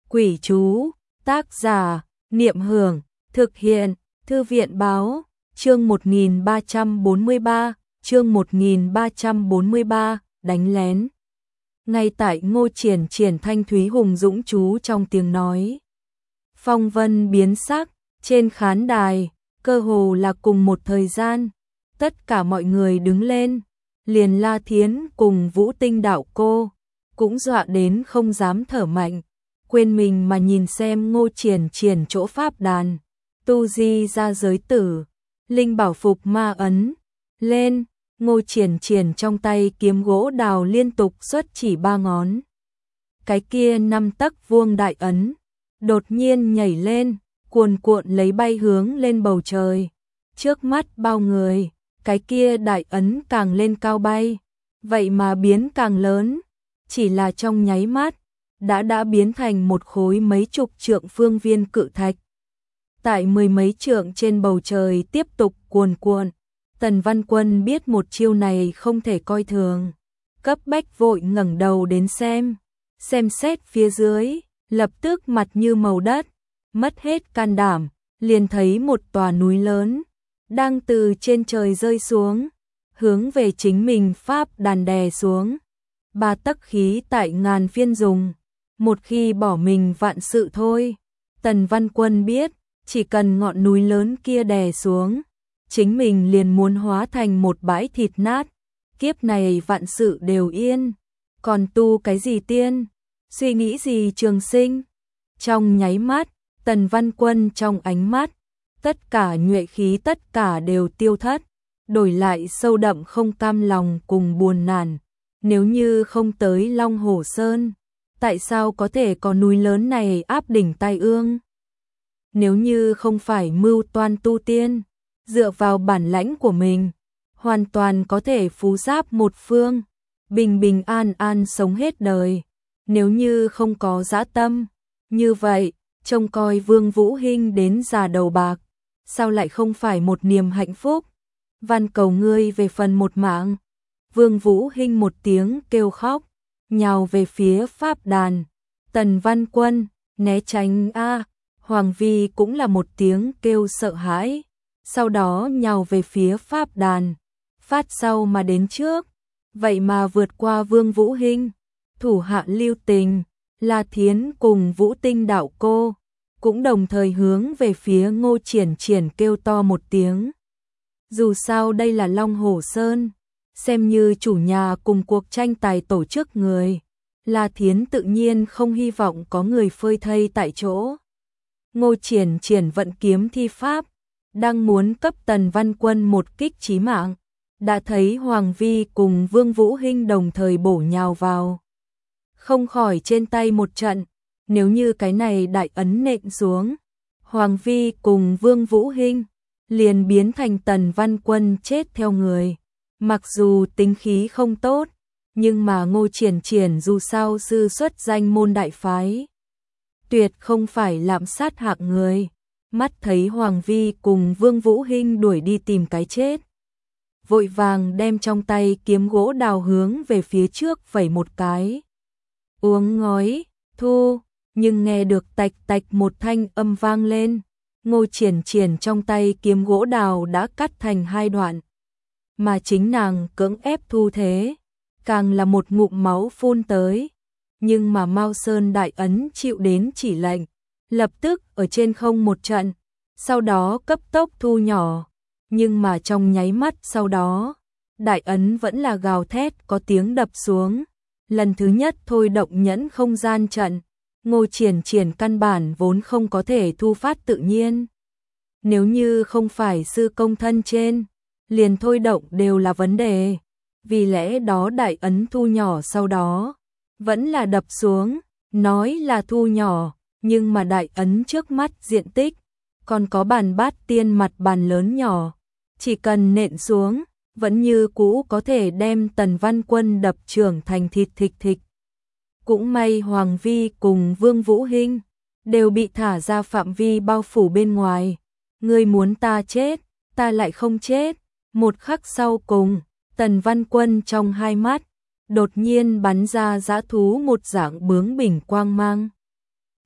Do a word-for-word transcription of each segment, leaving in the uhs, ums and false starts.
Quỷ chú, tác giả, Niệm Hưởng, thực hiện, Thư viện Báo, chương một nghìn ba trăm bốn mươi ba, chương một nghìn ba trăm bốn mươi ba, đánh lén. Ngay tại Ngô Triển Triển thanh thúy hùng dũng chú trong tiếng nói. Phong vân biến sắc, trên khán đài, cơ hồ là cùng một thời gian, tất cả mọi người đứng lên, liền La Thiến cùng Vũ Tinh đạo cô, cũng dọa đến không dám thở mạnh, quên mình mà nhìn xem Ngô Triển Triển chỗ pháp đàn, tu di ra giới tử, linh bảo phục ma ấn, lên, Ngô Triển Triển trong tay kiếm gỗ đào liên tục xuất chỉ ba ngón. Cái kia năm tấc vuông đại ấn, đột nhiên nhảy lên, cuồn cuộn lấy bay hướng lên bầu trời. Trước mắt bao người, cái kia đại ấn càng lên cao bay, vậy mà biến càng lớn, chỉ là trong nháy mắt, đã đã biến thành một khối mấy chục trượng phương viên cự thạch. Tại mười mấy trượng trên bầu trời tiếp tục cuồn cuộn, Tần Văn Quân biết một chiêu này không thể coi thường, cấp bách vội ngẩng đầu đến xem, xem xét phía dưới, lập tức mặt như màu đất, mất hết can đảm, liền thấy một tòa núi lớn, đang từ trên trời rơi xuống, hướng về chính mình pháp đàn đè xuống. Ba tấc khí tại ngàn phiên dùng, một khi bỏ mình vạn sự thôi. Tần Văn Quân biết, chỉ cần ngọn núi lớn kia đè xuống, chính mình liền muốn hóa thành một bãi thịt nát, kiếp này vạn sự đều yên, còn tu cái gì tiên, suy nghĩ gì trường sinh. Trong nháy mắt, Tần Văn Quân trong ánh mắt, tất cả nhuệ khí tất cả đều tiêu thất, đổi lại sâu đậm không cam lòng cùng buồn nản. Nếu như không tới Long Hổ Sơn, tại sao có thể có núi lớn này áp đỉnh Tai Ương? Nếu như không phải mưu toan tu tiên, dựa vào bản lãnh của mình, hoàn toàn có thể phú giáp một phương, bình bình an an sống hết đời. Nếu như không có dã tâm, như vậy, trông coi Vương Vũ Hinh đến già đầu bạc, sao lại không phải một niềm hạnh phúc? Van cầu ngươi về phần một mạng. Vương Vũ Hinh một tiếng kêu khóc, nhào về phía pháp đàn. Tần Văn Quân, né tránh a. Hoàng Vi cũng là một tiếng kêu sợ hãi, sau đó nhào về phía pháp đàn, phát sau mà đến trước, vậy mà vượt qua Vương Vũ Hinh. Thủ hạ Lưu Tình, La Thiến cùng Vũ Tinh đạo cô, cũng đồng thời hướng về phía Ngô Triển Triển kêu to một tiếng. Dù sao đây là Long Hổ Sơn, xem như chủ nhà cùng cuộc tranh tài tổ chức người, La Thiến tự nhiên không hy vọng có người phơi thây tại chỗ. Ngô Triển Triển vận kiếm thi pháp, đang muốn cấp Tần Văn Quân một kích chí mạng, đã thấy Hoàng Vi cùng Vương Vũ Hinh đồng thời bổ nhào vào. Không khỏi trên tay một trận, nếu như cái này đại ấn nện xuống, Hoàng Vi cùng Vương Vũ Hinh liền biến thành Tần Văn Quân chết theo người. Mặc dù tính khí không tốt, nhưng mà Ngô Triển Triển dù sao sư xuất danh môn đại phái, tuyệt không phải lạm sát hạng người. Mắt thấy Hoàng Vi cùng Vương Vũ Hinh đuổi đi tìm cái chết, vội vàng đem trong tay kiếm gỗ đào hướng về phía trước vẩy một cái. Uống ngói, thu, nhưng nghe được tạch tạch một thanh âm vang lên, Ngô Triển Triển trong tay kiếm gỗ đào đã cắt thành hai đoạn, mà chính nàng cưỡng ép thu thế, càng là một ngụm máu phun tới. Nhưng mà Mao Sơn đại ấn chịu đến chỉ lệnh, lập tức ở trên không một trận, sau đó cấp tốc thu nhỏ, nhưng mà trong nháy mắt sau đó, đại ấn vẫn là gào thét có tiếng đập xuống. Lần thứ nhất thôi động nhẫn không gian trận, Ngô Triển Triển căn bản vốn không có thể thu phát tự nhiên. Nếu như không phải sư công thân trên, liền thôi động đều là vấn đề. Vì lẽ đó đại ấn thu nhỏ sau đó, vẫn là đập xuống, nói là thu nhỏ, nhưng mà đại ấn trước mắt diện tích, còn có bàn bát tiên mặt bàn lớn nhỏ, chỉ cần nện xuống, vẫn như cũ có thể đem Tần Văn Quân đập trưởng thành thịt thịt thịt. Cũng may Hoàng Vi cùng Vương Vũ Hinh đều bị thả ra phạm vi bao phủ bên ngoài. Ngươi muốn ta chết, ta lại không chết. Một khắc sau cùng, Tần Văn Quân trong hai mắt đột nhiên bắn ra dã thú một dạng bướng bỉnh quang mang.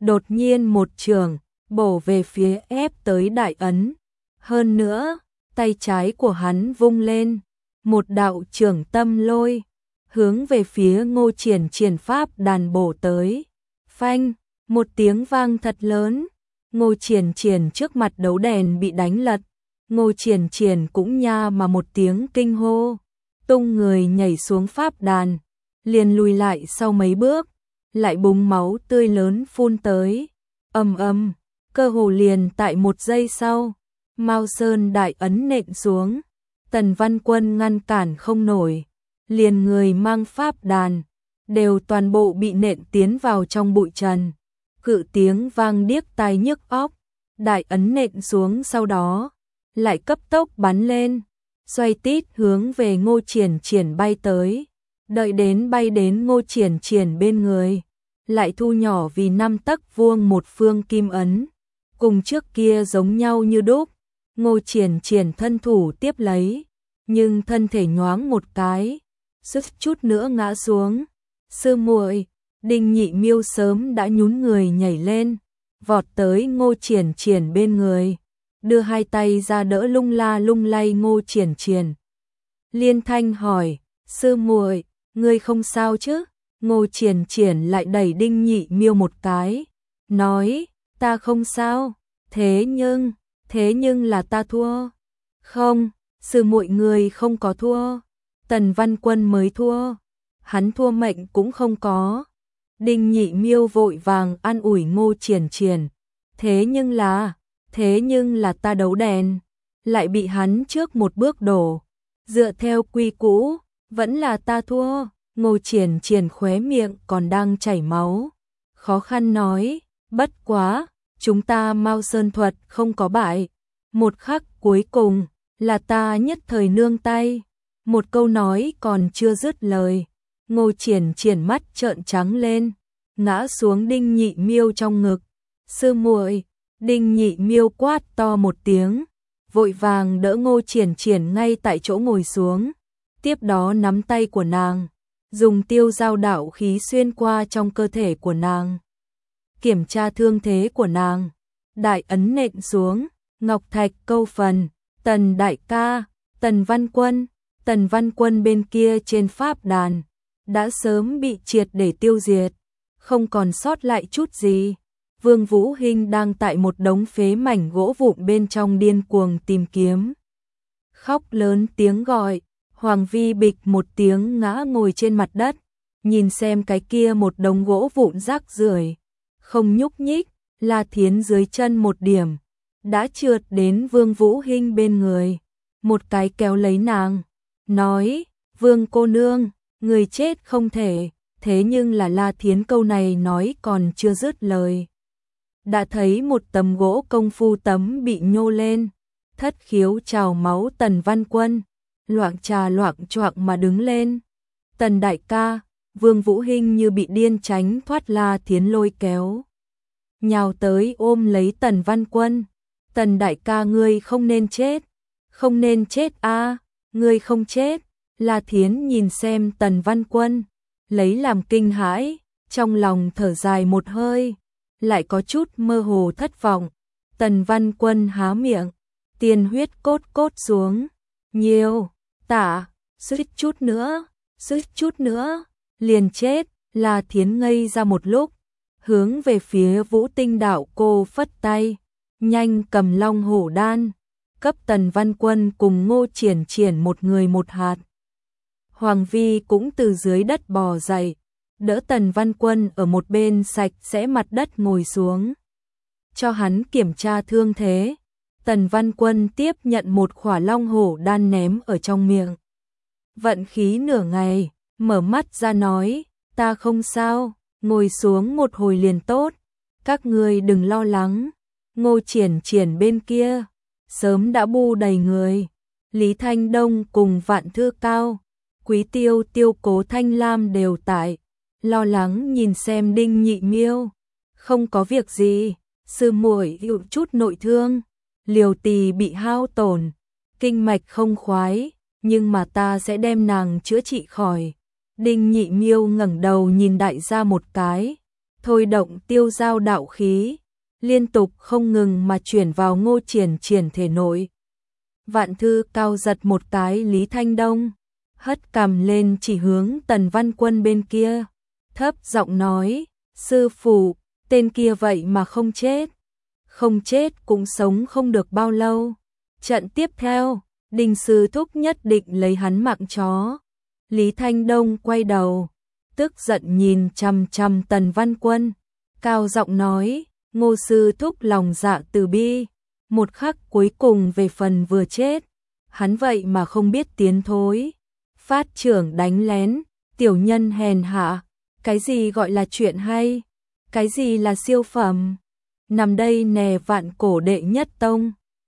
đột nhiên một trường bổ về phía ép tới Đại Ấn. Hơn nữa, tay trái của hắn vung lên, một đạo trưởng tâm lôi, hướng về phía Ngô Triển Triển pháp đàn bổ tới. Phanh, một tiếng vang thật lớn, Ngô Triển Triển trước mặt đấu đèn bị đánh lật. Ngô Triển Triển cũng nha mà một tiếng kinh hô, tung người nhảy xuống pháp đàn, liền lùi lại sau mấy bước, lại búng máu tươi lớn phun tới. Ầm ầm, cơ hồ liền tại một giây sau, Mao Sơn Đại Ấn nện xuống, Tần Văn Quân ngăn cản không nổi, liền người mang pháp đàn đều toàn bộ bị nện tiến vào trong bụi trần. Cự tiếng vang điếc tai nhức óc, Đại Ấn nện xuống sau đó lại cấp tốc bắn lên, xoay tít hướng về Ngô Triển Triển bay tới. Đợi đến bay đến Ngô Triển Triển bên người, lại thu nhỏ vì năm tấc vuông một phương kim ấn, cùng trước kia giống nhau như đúc. Ngô Triển Triển thân thủ tiếp lấy, nhưng thân thể nhoáng một cái, suýt chút nữa ngã xuống. Sư muội, Đinh Nhị Miêu sớm đã nhún người nhảy lên, vọt tới Ngô Triển Triển bên người, đưa hai tay ra đỡ lung la lung lay Ngô Triển Triển. Liên thanh hỏi, sư muội, ngươi không sao chứ? Ngô Triển Triển lại đẩy Đinh Nhị Miêu một cái, nói, ta không sao, thế nhưng, thế nhưng là ta thua. Không, sư muội người không có thua, Tần Văn Quân mới thua, hắn thua mệnh cũng không có. Đinh Nhị Miêu vội vàng an ủi Ngô Triển Triển, thế nhưng là, thế nhưng là ta đấu đèn, lại bị hắn trước một bước đổ, dựa theo quy cũ, vẫn là ta thua. Ngô Triển Triển khóe miệng còn đang chảy máu, khó khăn nói, bất quá, chúng ta Mao Sơn thuật không có bại. Một khắc cuối cùng, là ta nhất thời nương tay. Một câu nói còn chưa dứt lời, Ngô Triển Triển mắt trợn trắng lên, ngã xuống Đinh Nhị Miêu trong ngực. Sư muội, Đinh Nhị Miêu quát to một tiếng, vội vàng đỡ Ngô Triển Triển ngay tại chỗ ngồi xuống, tiếp đó nắm tay của nàng, dùng tiêu giao đạo khí xuyên qua trong cơ thể của nàng, kiểm tra thương thế của nàng. Đại ấn nện xuống, ngọc thạch câu phần, Tần đại ca, Tần Văn Quân, Tần Văn Quân bên kia trên pháp đàn, đã sớm bị triệt để tiêu diệt, không còn sót lại chút gì. Vương Vũ Hinh đang tại một đống phế mảnh gỗ vụn bên trong điên cuồng tìm kiếm. Khóc lớn tiếng gọi, Hoàng Vi bịch một tiếng ngã ngồi trên mặt đất, nhìn xem cái kia một đống gỗ vụn rác rưởi, không nhúc nhích. La Thiến dưới chân một điểm, đã trượt đến Vương Vũ Hinh bên người, một cái kéo lấy nàng, nói, Vương cô nương, người chết không thể. Thế nhưng là La Thiến câu này nói còn chưa dứt lời, đã thấy một tấm gỗ công phu tấm bị nhô lên, thất khiếu trào máu Tần Văn Quân, loạng trà loạng choạng mà đứng lên. Tần đại ca, Vương Vũ Hinh như bị điên tránh thoát La Thiến lôi kéo, nhào tới ôm lấy Tần Văn Quân. Tần đại ca ngươi không nên chết, không nên chết a, ngươi không chết. La Thiến nhìn xem Tần Văn Quân, lấy làm kinh hãi, trong lòng thở dài một hơi, lại có chút mơ hồ thất vọng. Tần Văn Quân há miệng, tiên huyết cốt cốt xuống, nhiều, tả, suýt chút nữa, suýt chút nữa, liền chết. La Thiến ngây ra một lúc, hướng về phía Vũ Tinh đạo cô phất tay, nhanh cầm long hổ đan, cấp Tần Văn Quân cùng Ngô Triển Triển một người một hạt. Hoàng Vi cũng từ dưới đất bò dậy, đỡ Tần Văn Quân ở một bên sạch sẽ mặt đất ngồi xuống, cho hắn kiểm tra thương thế. Tần Văn Quân tiếp nhận một khỏa long hổ đan ném ở trong miệng, vận khí nửa ngày, mở mắt ra nói, ta không sao, ngồi xuống một hồi liền tốt, các ngươi đừng lo lắng. Ngô Triển Triển bên kia, sớm đã bu đầy người, Lý Thanh Đông cùng Vạn Thư Cao, Quý Tiêu Tiêu Cố Thanh Lam đều tại, lo lắng nhìn xem Đinh Nhị Miêu. Không có việc gì, sư muội hữu chút nội thương, liều tỳ bị hao tổn, kinh mạch không khoái, nhưng mà ta sẽ đem nàng chữa trị khỏi. Đinh Nhị Miêu ngẩng đầu nhìn đại gia một cái, thôi động tiêu giao đạo khí, liên tục không ngừng mà chuyển vào Ngô Triển Triển thể nội. Vạn Thư Cao giật một cái Lý Thanh Đông, hất cằm lên chỉ hướng Tần Văn Quân bên kia, thấp giọng nói, sư phụ, tên kia vậy mà không chết. Không chết cũng sống không được bao lâu. Trận tiếp theo, Đinh sư thúc nhất định lấy hắn mạng chó. Lý Thanh Đông quay đầu, tức giận nhìn chằm chằm Tần Văn Quân, cao giọng nói, Ngô sư thúc lòng dạ từ bi, một khắc cuối cùng về phần vừa chết, hắn vậy mà không biết tiến thối. Phát trưởng đánh lén, tiểu nhân hèn hạ, cái gì gọi là chuyện hay, cái gì là siêu phẩm, nằm đây nè vạn cổ đệ nhất tông.